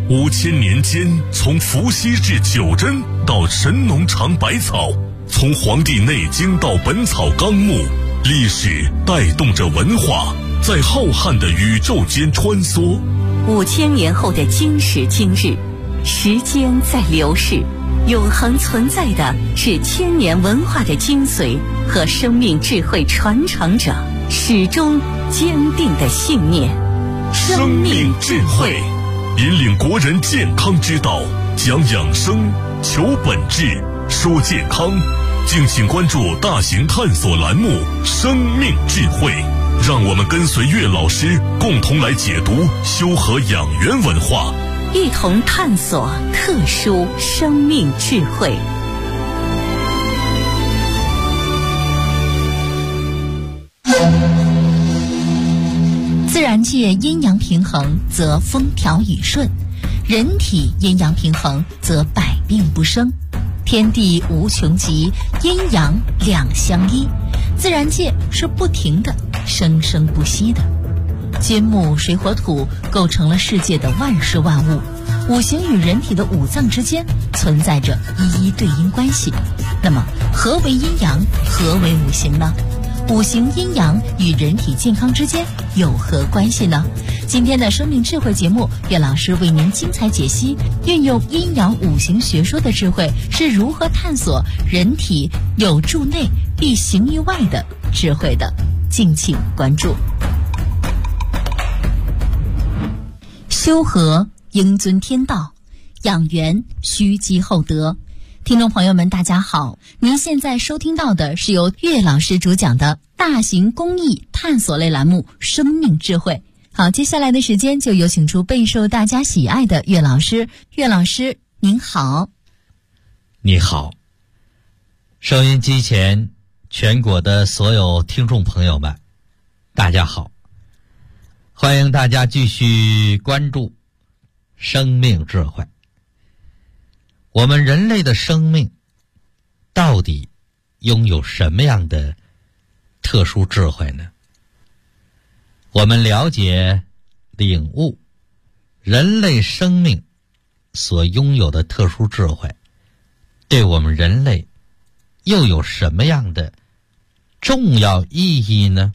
5000年间，从伏羲至九针到神农尝百草，从《黄帝内经》到《本草纲目》，历史带动着文化，在浩瀚的宇宙间穿梭。 5000年后的今时今日，时间在流逝，永恒存在的是千年文化的精髓和生命智慧传承者始终坚定的信念。 生命智慧引领国人健康之道，讲养生，求本质，说健康。敬请关注大型探索栏目《生命智慧》，让我们跟随岳老师共同来解读修和养元文化， 一同探索特殊生命智慧。 自然界阴阳平衡，则风调雨顺；人体阴阳平衡，则百病不生。天地无穷极，阴阳两相依，自然界是不停的生生不息的。金木水火土构成了世界的万事万物，五行与人体的五脏之间存在着一一对应关系。那么何为阴阳，何为五行呢？五行阴阳与人体健康之间有何关系呢？今天的生命智慧节目，岳老师为您精彩解析，运用阴阳五行学说的智慧是如何探索人体有助内必行于外的智慧的。敬请关注。修和应遵天道，养元须积厚德。听众朋友们大家好，您现在收听到的是由岳老师主讲的大型公益探索类栏目《生命智慧》。好，接下来的时间就有请出备受大家喜爱的岳老师。岳老师您好。 你好。收音机前全国的所有听众朋友们大家好，欢迎大家继续关注生命智慧。我们人类的生命到底拥有什么样的特殊智慧呢？我们了解领悟人类生命所拥有的特殊智慧，对我们人类又有什么样的重要意义呢？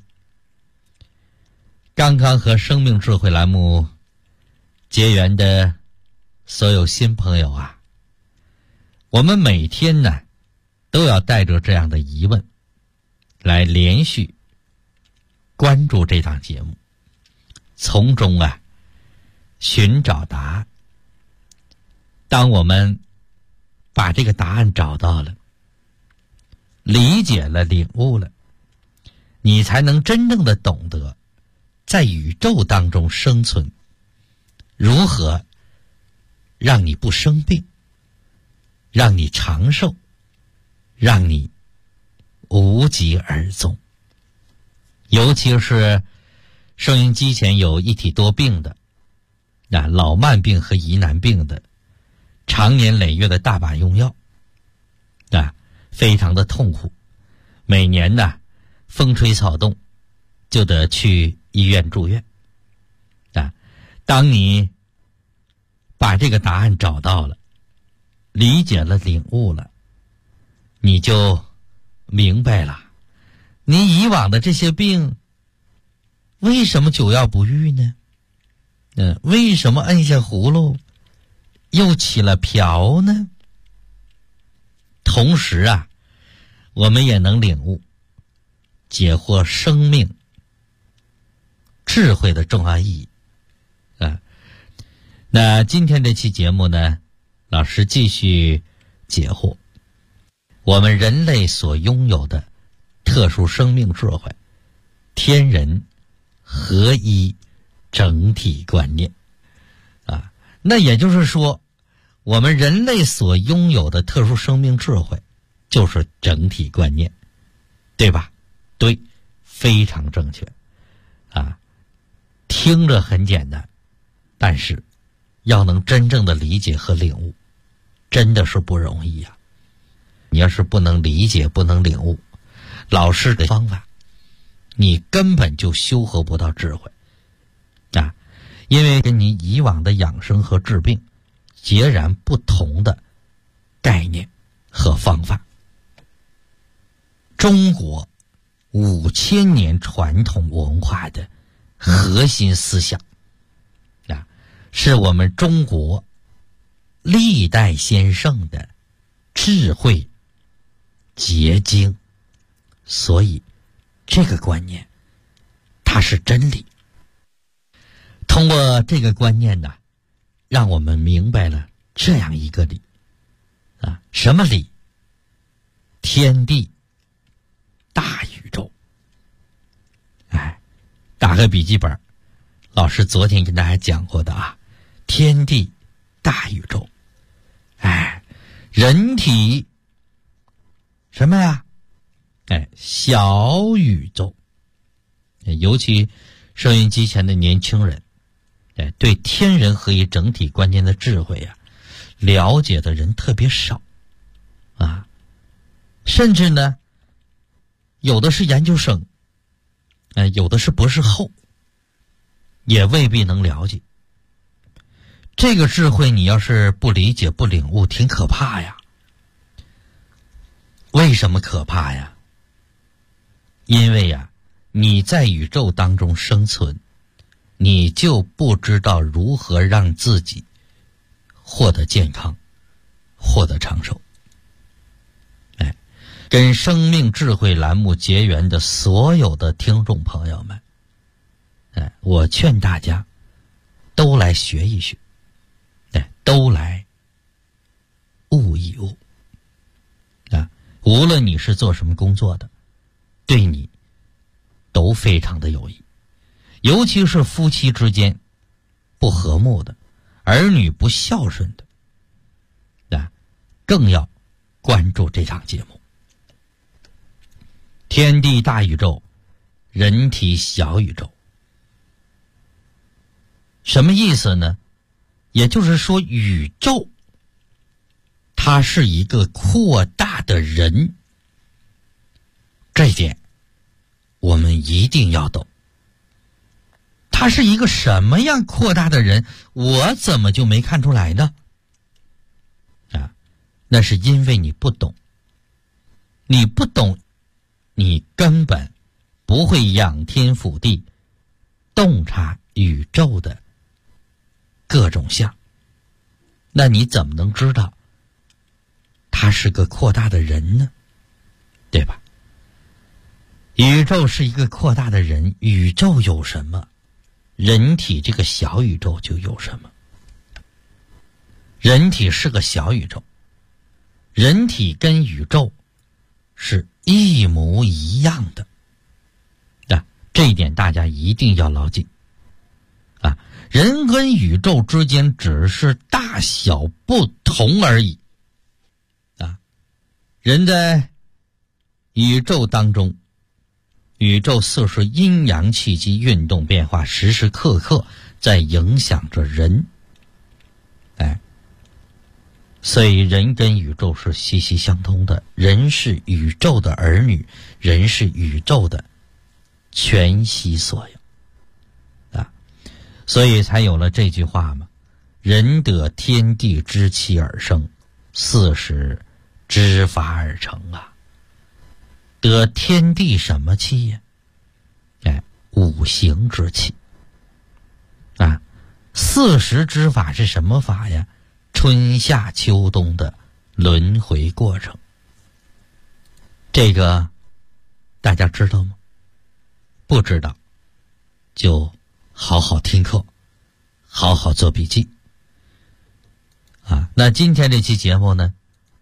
刚刚和生命智慧栏目结缘的所有新朋友啊，我们每天呢都要带着这样的疑问来连续关注这档节目，从中寻找答案。当我们把这个答案找到了，理解了，领悟了，你才能真正的懂得在宇宙当中生存，如何让你不生病，让你长寿，让你无疾而终。尤其是收音机前有一体多病的老慢病和疑难病的，常年累月的大把用药非常的痛苦，每年风吹草动就得去医院住院当你把这个答案找到了，理解了，领悟了，你就明白了你以往的这些病为什么久药不愈呢？为什么摁下葫芦又起了瓢呢？同时我们也能领悟解惑生命智慧的重要意义那今天这期节目呢，老师继续解惑我们人类所拥有的特殊生命智慧，天人合一整体观念那也就是说，我们人类所拥有的特殊生命智慧就是整体观念，对吧？对，非常正确听着很简单，但是要能真正的理解和领悟真的是不容易你要是不能理解，不能领悟老师的方法，你根本就修合不到智慧因为跟你以往的养生和治病截然不同的概念和方法。中国5000年传统文化的核心思想啊，是我们中国历代先圣的智慧结晶，所以这个观念它是真理。通过这个观念呢，让我们明白了这样一个理啊，什么理？天地大宇宙。打开笔记本，老师昨天跟大家讲过的啊，天地大宇宙。人体什么呀？小宇宙。尤其收音机前的年轻人，对天人合一整体观念的智慧啊，了解的人特别少啊，甚至呢，有的是研究生，有的是博士后，也未必能了解。这个智慧你要是不理解不领悟，挺可怕呀。为什么可怕呀？因为呀，你在宇宙当中生存，你就不知道如何让自己获得健康，获得长寿。跟生命智慧栏目结缘的所有的听众朋友们，我劝大家都来学一学，都来悟一悟啊！无论你是做什么工作的，对你都非常的有益。尤其是夫妻之间不和睦的，儿女不孝顺的，更要关注这场节目。天地大宇宙，人体小宇宙。什么意思呢？也就是说，宇宙它是一个扩大的人，这一点我们一定要懂。它是一个什么样扩大的人，我怎么就没看出来呢？那是因为你不懂。你不懂，你根本不会仰天俯地洞察宇宙的各种相，那你怎么能知道他是个扩大的人呢？对吧？宇宙是一个扩大的人，宇宙有什么，人体这个小宇宙就有什么。人体是个小宇宙，人体跟宇宙是一模一样的，这一点大家一定要牢记啊！人跟宇宙之间只是大小不同而已啊！人在宇宙当中，宇宙四时阴阳气机运动变化，时时刻刻在影响着人，所以人跟宇宙是息息相通的，人是宇宙的儿女，人是宇宙的全息所有所以才有了这句话嘛，人得天地之气而生，四时之法而成啊。得天地什么气呀？五行之气四时之法是什么法呀？春夏秋冬的轮回过程。这个大家知道吗？不知道就好好听课，好好做笔记那今天这期节目呢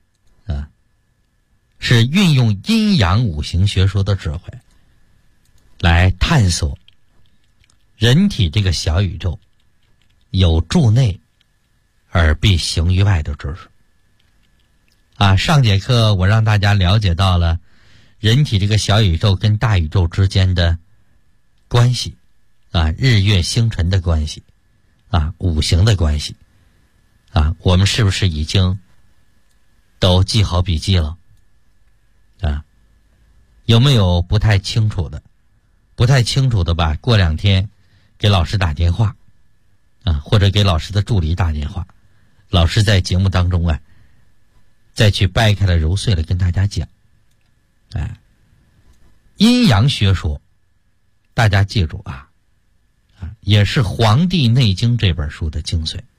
是运用阴阳五行学说的智慧来探索人体这个小宇宙有助内而必行于外的知识上节课我让大家了解到了人体这个小宇宙跟大宇宙之间的关系日月星辰的关系五行的关系我们是不是已经都记好笔记了有没有不太清楚的吧？过2天给老师打电话或者给老师的助理打电话，老师在节目当中啊，再去掰开了揉碎了跟大家讲。阴阳学说，大家记住啊，也是《黄帝内经》这本书的精髓，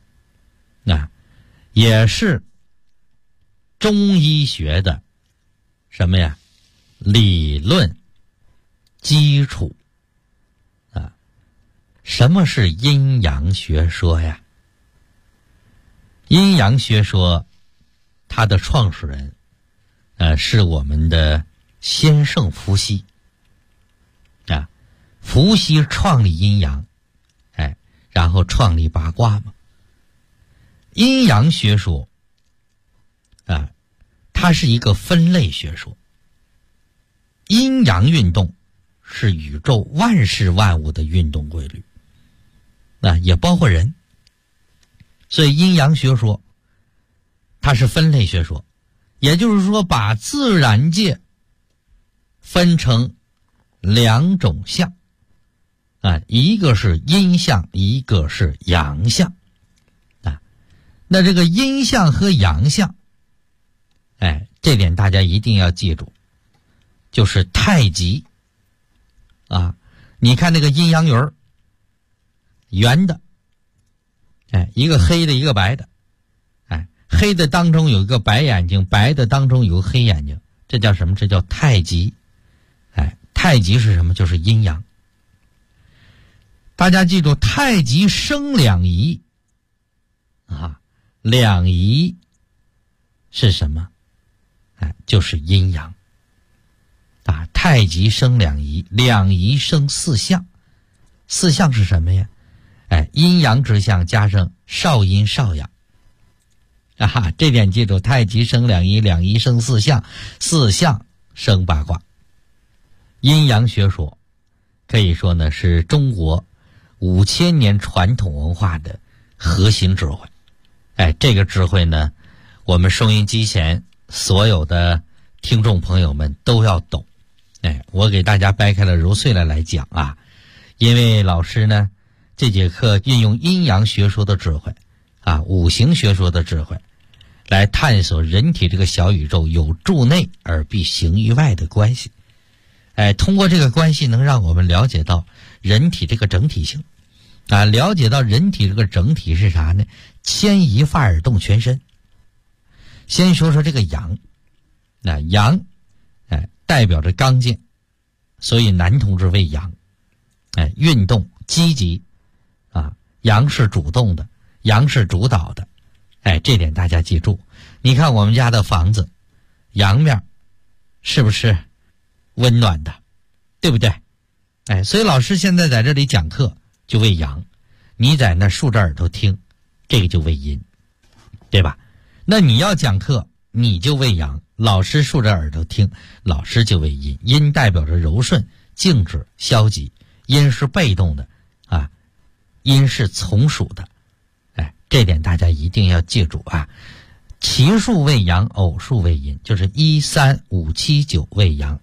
也是中医学的什么呀？理论基础啊。什么是阴阳学说呀？阴阳学说，它的创始人是我们的先圣伏羲啊。伏羲创立阴阳，然后创立八卦嘛。阴阳学说它是一个分类学说。阴阳运动是宇宙万事万物的运动规律，也包括人。所以阴阳学说它是分类学说，也就是说把自然界分成两种象一个是阴象，一个是阳象那这个阴象和阳象这点大家一定要记住，就是太极你看那个阴阳鱼儿，圆的一个黑的一个白的黑的当中有一个白眼睛，白的当中有个黑眼睛，这叫什么？这叫太极太极是什么？就是阴阳。大家记住，太极生两仪两仪是什么？就是阴阳太极生两仪，两仪生四象。四象是什么呀？阴阳之象加上少阴少阳这点记住，太极生两仪，两仪生四象，四象生八卦。阴阳学说可以说呢是中国5000年传统文化的核心智慧。这个智慧呢，我们收音机前所有的听众朋友们都要懂。我给大家掰开了揉碎了来讲因为老师呢这节课运用阴阳学说的智慧五行学说的智慧来探索人体这个小宇宙有助内而必行于外的关系。通过这个关系能让我们了解到人体这个整体性了解到人体这个整体是啥呢？牵一发而动全身。先说说这个阳阳代表着刚健，所以男同志为阳运动积极阳是主动的，阳是主导的这点大家记住。你看我们家的房子阳面是不是温暖的，对不对？所以老师现在在这里讲课就为阳，你在那竖着耳朵听，这个就为阴，对吧？那你要讲课你就为阳，老师竖着耳朵听，老师就为阴。阴代表着柔顺、静止、消极，阴是被动的阴是从属的这点大家一定要记住奇数为阳，偶数为阴，就是1、3、5、7、9为阳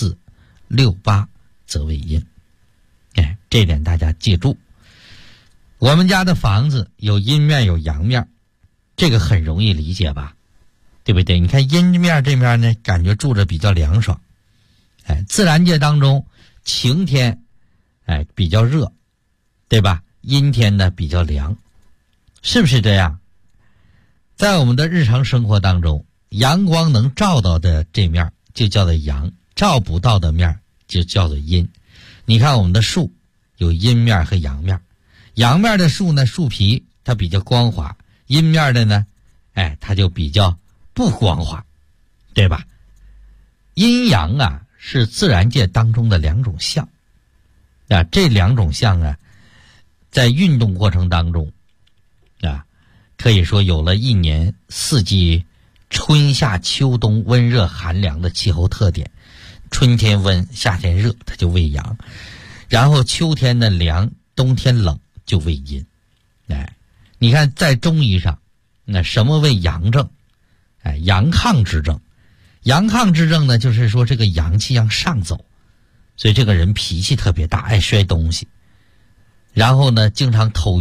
，2、4、6、8则为阴这点大家记住。我们家的房子有阴面有阳面，这个很容易理解吧，对不对？你看阴面这面呢，感觉住着比较凉爽自然界当中晴天比较热，对吧？阴天呢比较凉，是不是这样？在我们的日常生活当中，阳光能照到的这面就叫做阳，照不到的面就叫做阴。你看我们的树有阴面和阳面，阳面的树呢，树皮它比较光滑，阴面的呢它就比较不光滑，对吧？阴阳是自然界当中的两种象这两种象在运动过程当中可以说有了一年四季春夏秋冬温热寒凉的气候特点。春天温，夏天热，它就为阳，然后秋天的凉，冬天冷就为阴你看在中医上那什么为阳症阳亢之症。阳亢之症呢，就是说这个阳气向上走，所以这个人脾气特别大，爱摔东西，然后呢经常头晕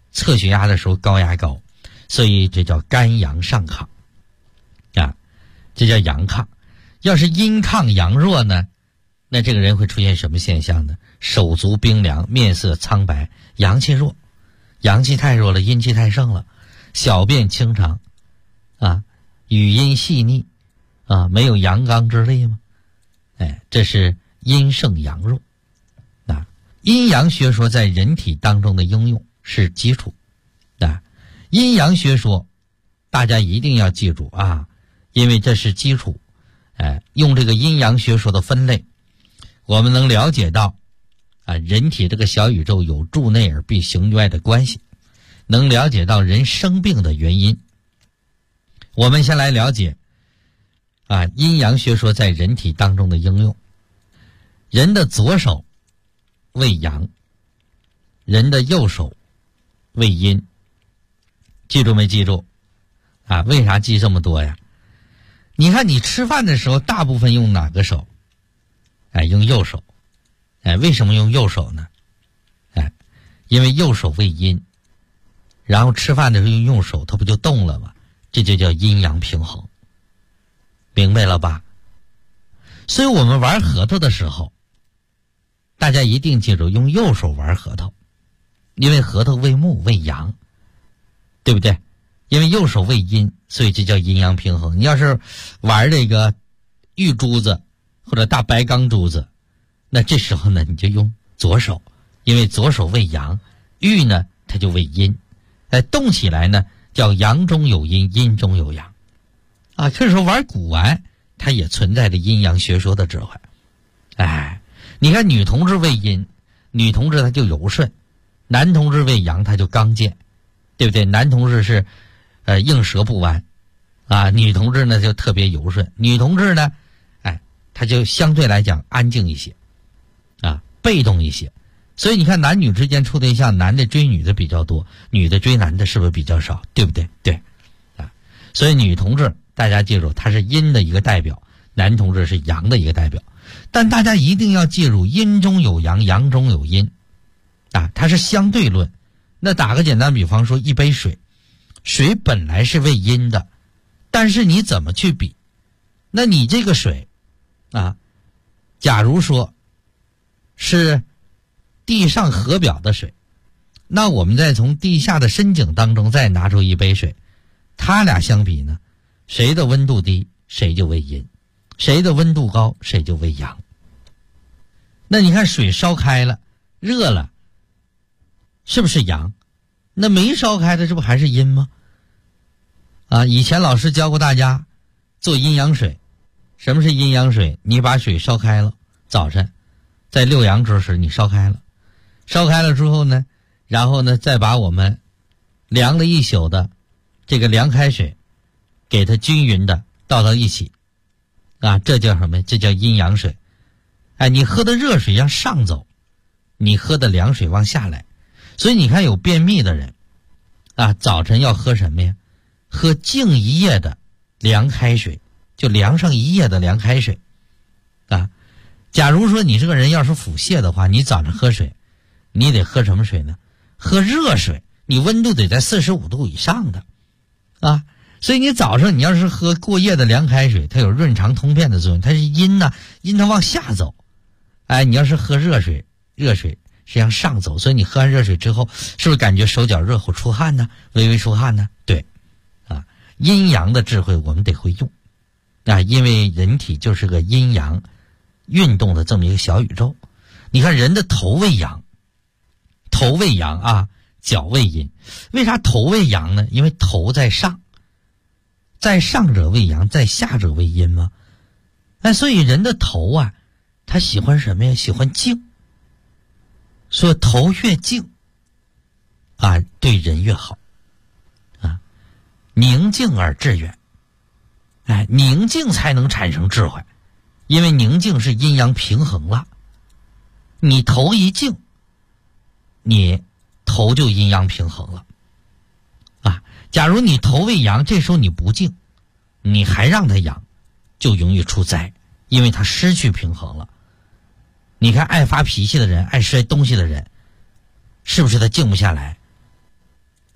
测血压的时候高压高，所以这叫肝阳上亢啊，这叫阳亢。要是阴亢阳弱呢，那这个人会出现什么现象呢？手足冰凉，面色苍白，阳气弱，阳气太弱了，阴气太盛了，小便清长啊，语音细腻啊，没有阳刚之力吗？这是阴盛阳弱啊。阴阳学说在人体当中的应用是基础啊，阴阳学说大家一定要记住啊，因为这是基础。用这个阴阳学说的分类，我们能了解到啊，人体这个小宇宙有助内而必行外的关系，能了解到人生病的原因。我们先来了解啊，阴阳学说在人体当中的应用。人的左手为阳，人的右手为阴。记住没记住啊？为啥记这么多呀？你看你吃饭的时候大部分用哪个手？用右手。为什么用右手呢？因为右手为阴，然后吃饭的时候用右手，它不就动了吗？这就叫阴阳平衡，明白了吧？所以我们玩核桃的时候，大家一定记住用右手玩核桃，因为核桃为木为阳，对不对？因为右手为阴，所以这叫阴阳平衡。你要是玩这个玉珠子或者大白钢珠子，那这时候呢你就用左手，因为左手为阳，玉呢它就为阴，动起来呢叫阳中有阴，阴中有阳啊。这时候玩古玩它也存在着阴阳学说的智慧。你看女同志为阴，女同志她就柔顺，男同志为阳他就刚健，对不对？男同志是应舌不弯啊，女同志呢就特别柔顺，女同志呢她就相对来讲安静一些啊，被动一些。所以你看男女之间处对象，男的追女的比较多，女的追男的是不是比较少？对不对？对啊，所以女同志大家记住，她是阴的一个代表，男同志是阳的一个代表。但大家一定要记住，阴中有阳，阳中有阴啊，它是相对论。那打个简单比方说，一杯水，水本来是为阴的，但是你怎么去比？那你这个水啊，假如说是地上河表的水，那我们再从地下的深井当中再拿出一杯水，它俩相比呢，谁的温度低谁就为阴，谁的温度高谁就为阳。那你看水烧开了热了，是不是阳？那没烧开的这不还是阴吗？啊，以前老师教过大家做阴阳水。什么是阴阳水？你把水烧开了，早晨在六阳之时你烧开了，烧开了之后呢，然后呢再把我们凉了一宿的这个凉开水给它均匀的倒到一起啊，这叫什么？这叫阴阳水。你喝的热水向上走，你喝的凉水往下来。所以你看有便秘的人啊，早晨要喝什么呀？喝静一夜的凉开水，就凉上一夜的凉开水啊。假如说你这个人要是腹泻的话，你早上喝水，你得喝什么水呢？喝热水，你温度得在45度以上的啊。所以你早上你要是喝过夜的凉开水，它有润肠通便的作用，它是阴呐，阴它往下走。你要是喝热水，热水是向上走，所以你喝完热水之后，是不是感觉手脚热乎出汗呢？微微出汗呢？对啊，阴阳的智慧我们得会用啊，因为人体就是个阴阳运动的这么一个小宇宙。你看人的头为阳，头为阳啊，脚为阴。为啥头为阳呢？因为头在上，在上者为阳，在下者为阴嘛。所以人的头啊，他喜欢什么呀？喜欢静。说头越静啊，对人越好啊，宁静而致远。宁静才能产生智慧，因为宁静是阴阳平衡了。你头一静，你头就阴阳平衡了啊。假如你头为阳，这时候你不静，你还让它阳，就容易出灾，因为它失去平衡了。你看爱发脾气的人，爱摔东西的人，是不是他静不下来？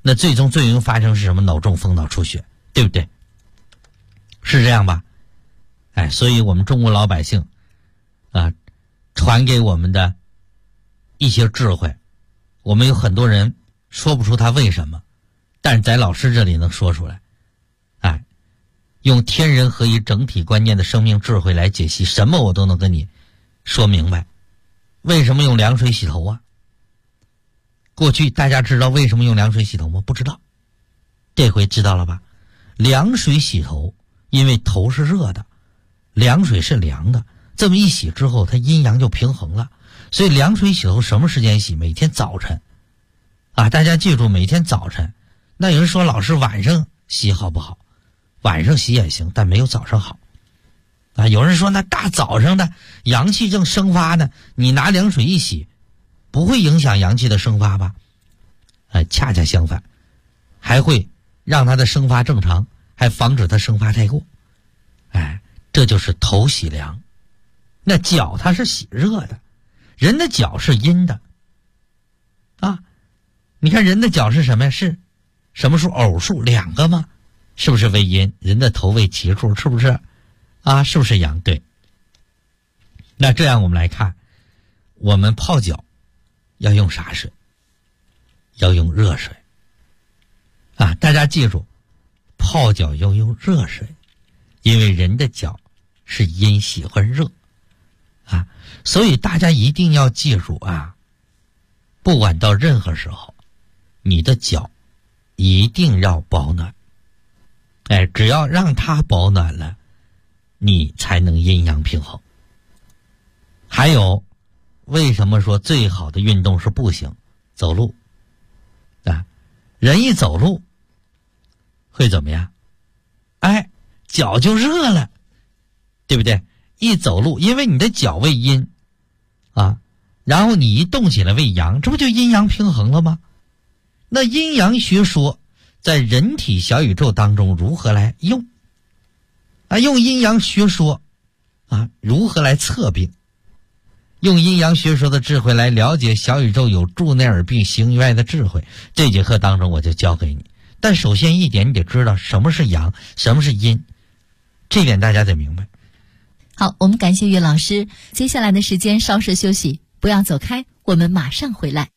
那最终最容易发生是什么？脑中风、脑出血，对不对？是这样吧？哎，所以我们中国老百姓啊，传给我们的一些智慧，我们有很多人说不出他为什么，但是在老师这里能说出来。哎，用天人合一整体观念的生命智慧来解析，什么我都能跟你说明白。为什么用凉水洗头啊？过去大家知道为什么用凉水洗头吗？不知道。这回知道了吧？凉水洗头，因为头是热的，凉水是凉的，这么一洗之后，它阴阳就平衡了。所以凉水洗头什么时间洗？每天早晨啊，大家记住，每天早晨。那有人说老师晚上洗好不好？晚上洗也行，但没有早上好啊。有人说那大早上的阳气正生发呢，你拿凉水一洗，不会影响阳气的生发吧？恰恰相反，还会让它的生发正常，还防止它生发太过。哎，这就是头洗凉。那脚它是洗热的，人的脚是阴的啊。你看人的脚是什么呀？是什么数？偶数两个吗？是不是为阴？人的头为奇数，是不是啊？是不是阳？对。那这样我们来看，我们泡脚要用啥水？要用热水啊！大家记住，泡脚要用热水，因为人的脚是阴，喜欢热啊，所以大家一定要记住啊，不管到任何时候，你的脚一定要保暖。哎，只要让它保暖了，你才能阴阳平衡。还有，为什么说最好的运动是步行、走路啊？人一走路会怎么样？哎，脚就热了，对不对？一走路，因为你的脚为阴啊，然后你一动起来为阳，这不就阴阳平衡了吗？那阴阳学说在人体小宇宙当中如何来用啊？用阴阳学说啊，如何来测病？用阴阳学说的智慧来了解小宇宙有助内耳病行于外的智慧，这节课当中我就教给你。但首先一点，你得知道什么是阳，什么是阴，这点大家得明白。 好，我们感谢岳老师。接下来的时间稍事休息，不要走开，我们马上回来。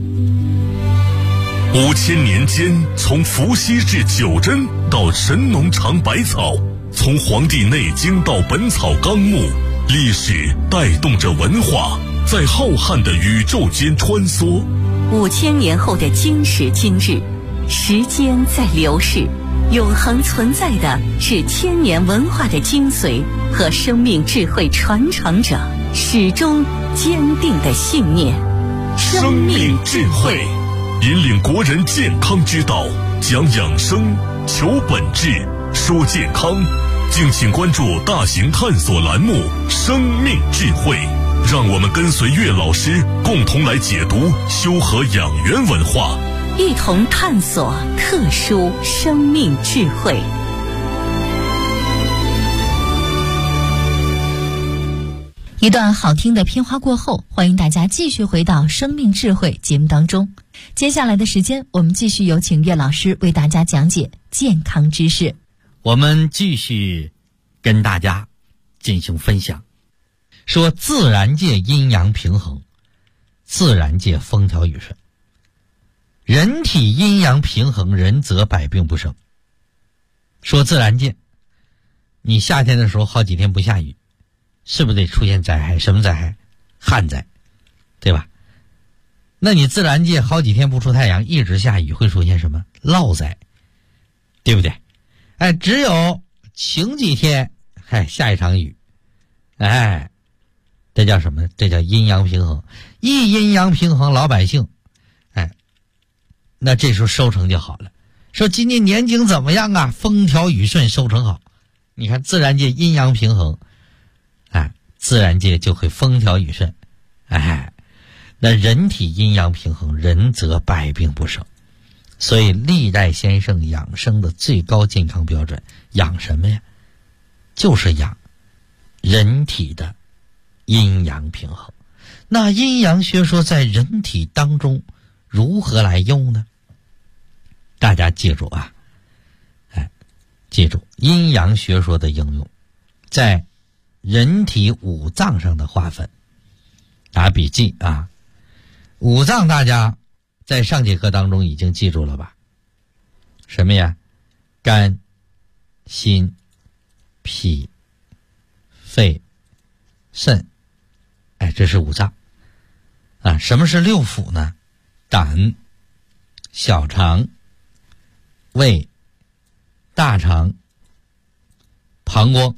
5000年间，从伏羲至九针到神农尝百草，从《黄帝内经》到《本草纲目》，历史带动着文化，在浩瀚的宇宙间穿梭。 5000年后的今时今日，时间在流逝，永恒存在的是千年文化的精髓和生命智慧传承者始终坚定的信念。 生命智慧引领国人健康之道，讲养生，求本质，说健康。敬请关注大型探索栏目《生命智慧》，让我们跟随岳老师共同来解读修和养元文化， 一同探索特殊生命智慧。 一段好听的片花过后，欢迎大家继续回到生命智慧节目当中。接下来的时间，我们继续有请岳老师为大家讲解健康知识。 我们继续跟大家进行分享，说自然界阴阳平衡，自然界风调雨顺。人体阴阳平衡，人则百病不生。说自然界，你夏天的时候好几天不下雨，是不是得出现灾害？什么灾害？旱灾，对吧？那你自然界好几天不出太阳，一直下雨，会出现什么？涝灾，对不对？哎，只有晴几天，下一场雨，哎，这叫什么？这叫阴阳平衡。一阴阳平衡，老百姓，哎，那这时候收成就好了。说今年年景怎么样啊？风调雨顺，收成好。你看自然界阴阳平衡，哎，自然界就会风调雨顺。哎，那人体阴阳平衡，人则百病不生。所以历代先生养生的最高健康标准，养什么呀？就是养人体的阴阳平衡。那阴阳学说在人体当中如何来用呢？ 大家记住啊，记住阴阳学说的应用，在人体五脏上的划分。打笔记啊，五脏大家在上节课当中已经记住了吧？什么呀？肝、心、脾、肺、肾，这是五脏啊。什么是六腑呢？胆、小肠、胃、大肠、膀胱。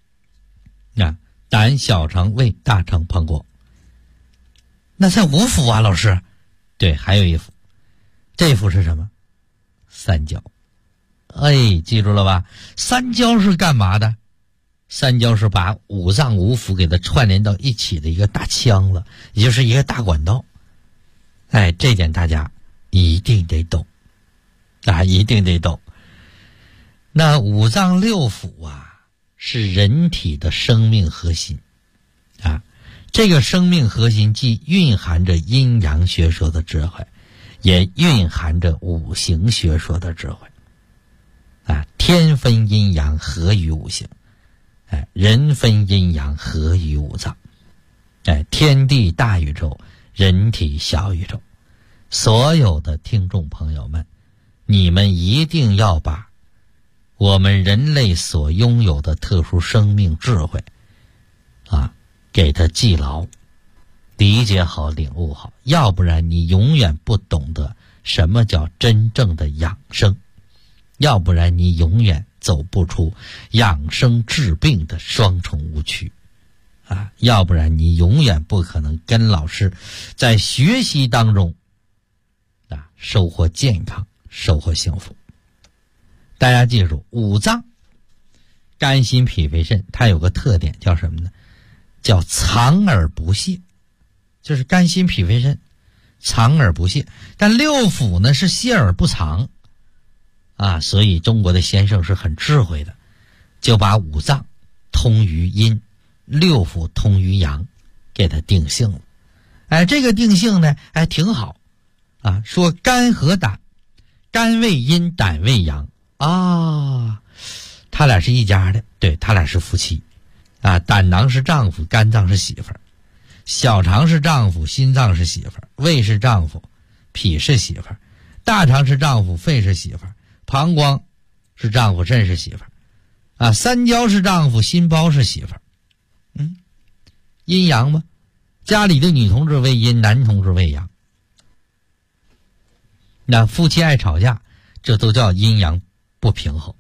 胆、小肠、胃、大肠、膀胱。那在五腑啊，老师。对，还有一腑，这腑是什么？三焦。记住了吧？三焦是干嘛的？三焦是把五脏五腑给它串联到一起的一个大腔子，也就是一个大管道。这点大家一定得懂一定得懂。那五脏六腑啊，是人体的生命核心这个生命核心既蕴含着阴阳学说的智慧，也蕴含着五行学说的智慧天分阴阳合于五行，人分阴阳合于五脏，天地大宇宙，人体小宇宙。所有的听众朋友们，你们一定要把我们人类所拥有的特殊生命智慧给它记牢，理解好，领悟好，要不然你永远不懂得什么叫真正的养生，要不然你永远走不出养生治病的双重误区要不然你永远不可能跟老师在学习当中收获健康，收获幸福。大家记住，五脏肝心脾肺肾，它有个特点叫什么呢？叫藏而不泄，就是肝心脾肺肾藏而不泄。但六腑呢是泄而不藏所以中国的先生是很智慧的，就把五脏通于阴，六腑通于阳，给它定性了。这个定性呢挺好说肝和胆，肝为阴，胆为阳他俩是一家的，对，他俩是夫妻胆囊是丈夫，肝脏是媳妇儿，小肠是丈夫，心脏是媳妇儿，胃是丈夫，脾是媳妇儿，大肠是丈夫，肺是媳妇儿，膀胱是丈夫，肾是媳妇儿三焦是丈夫，心包是媳妇儿。阴阳吗？家里的女同志为阴，男同志为阳。那夫妻爱吵架，这都叫阴阳不平衡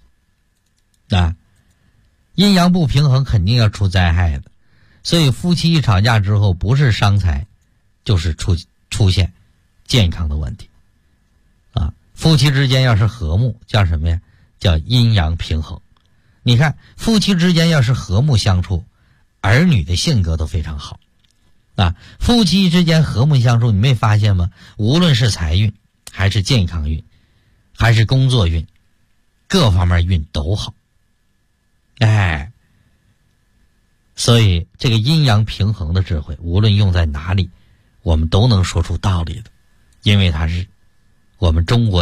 阴阳不平衡肯定要出灾害的，所以夫妻一吵架之后，不是伤财，就是出现健康的问题夫妻之间要是和睦，叫什么呀？叫阴阳平衡。你看夫妻之间要是和睦相处，儿女的性格都非常好夫妻之间和睦相处，你没发现吗？无论是财运还是健康运还是工作运，各方面运都好所以这个阴阳平衡的智慧，无论用在哪里，我们都能说出道理的，因为它是我们中国